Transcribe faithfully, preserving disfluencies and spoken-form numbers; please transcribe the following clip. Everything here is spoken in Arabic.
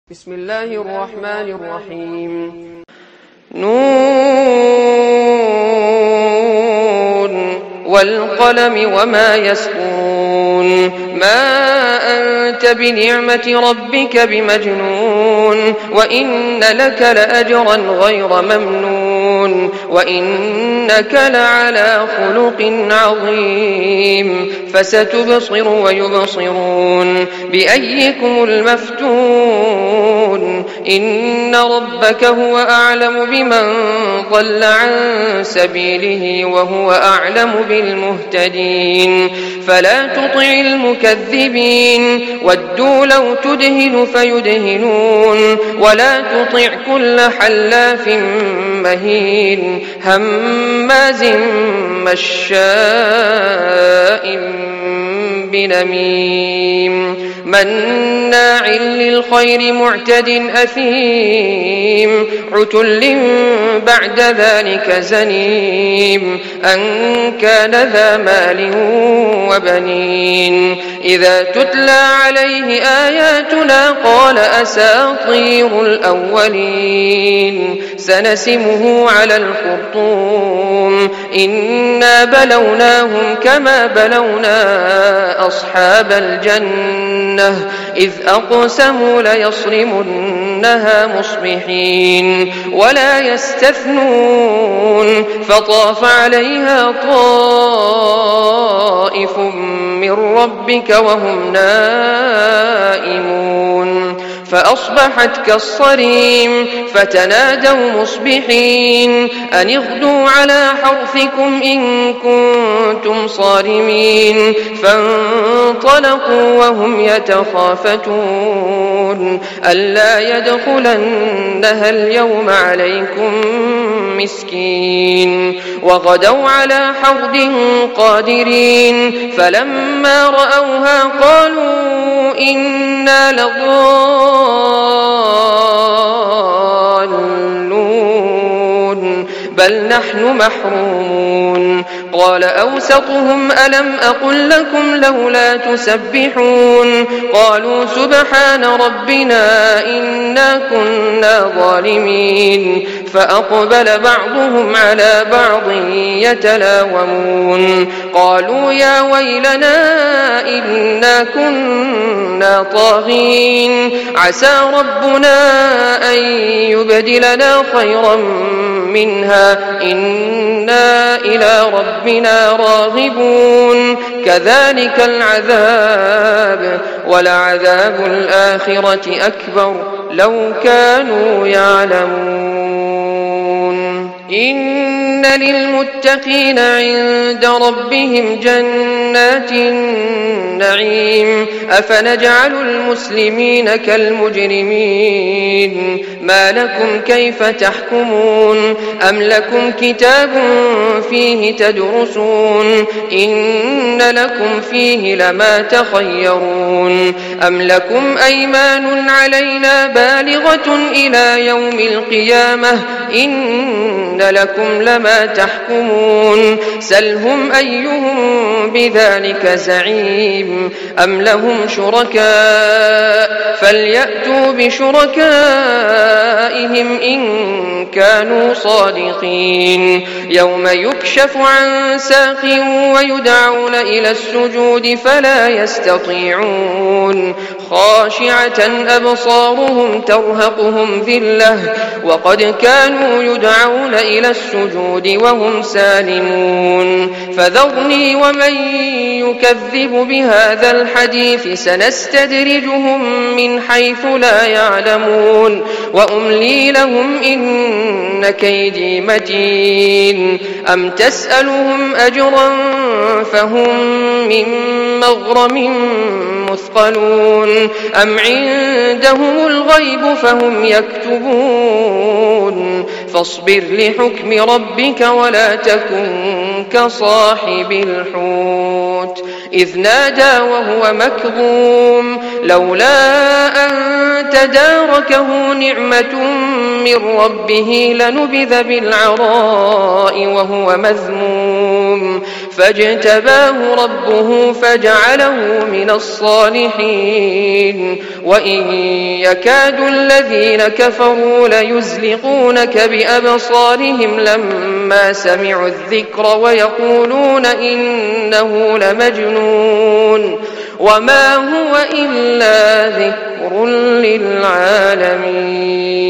بسم الله الرحمن الرحيم. نون والقلم وما يسطرون ما أنت بنعمة ربك بمجنون وإن لك لأجرا غير ممنون وإنك لعلى خلق عظيم فستبصر ويبصرون بأيكم المفتون إن ربك هو أعلم بمن ضل عن سبيله وهو أعلم بالمهتدين فلا تطع المكذبين ودوا لو تدهن فيدهنون ولا تطع كل حلاف مهين هماز مشاء بنميم مناع للخير معتد أثيم عتل بعد ذلك زنيم أن كان ذا مال وبنين إذا تتلى عليه آياتنا قال أساطير الأولين سنسمه على الخرطوم إنا بلوناهم كما بلونا أصحاب الجنة إذ أقسموا ليصرمنها مصبحين ولا يستثنون فطاف عليها طائف من ربك وهم نائمون فأصبحت كالصريم فتنادوا مصبحين أن اغدوا على حرثكم إن كنتم صارمين فانطلقوا وهم يتخافتون ألا يدخلنها اليوم عليكم مسكين وغدوا على حرد قادرين فلما رأوها قالوا إنا لضالون بل نحن محرومون قال أوسطهم ألم أقل لكم لولا تسبحون قالوا سبحان ربنا إنا كنا ظالمين فأقبل بعضهم على بعض يتلاومون قالوا يا ويلنا إنا كنا طاغين عسى ربنا أن يبدلنا خيرا منها إنا إلى ربنا راغبون كذلك العذاب ولعذاب الآخرة أكبر لو كانوا يعلمون إن للمتقين عند ربهم جنات النعيم أفنجعل المسلمين كالمجرمين ما لكم كيف تحكمون أم لكم كتاب فيه تدرسون إن لكم فيه لما تخيرون أم لكم أيمان علينا بالغة إلى يوم القيامة إن لكم لما تحكمون سلهم أيهم بذلك زعيم أم لهم شركاء فليأتوا بشركائهم إن كانوا صادقين يوم يكشف عن ساق ويدعون إلى السجود فلا يستطيعون خاشعة أبصارهم ترهقهم ذلة وقد كانوا يدعون إلى السجود وهم سالمون فذرني ومن يكذب بهذا الحديث سنستدرجهم من حيث لا يعلمون وأملي لهم إن كيدي متين أم تسألهم أجرا فهم من مغرم مثقلون أم عندهم الغيب فهم يكتبون فاصبر لحكم ربك ولا تكن كصاحب الحوت إذ نادى وهو مكظوم لولا أن تداركه نعمة من ربه لنبذ بالعراء وهو مذموم فاجتباه ربه فجعله من الصالحين وإن يكاد الذين كفروا ليزلقونك بأبصارهم لما سمعوا الذكر ويقولون إنه لمجنون وما هو إلا ذكر للعالمين.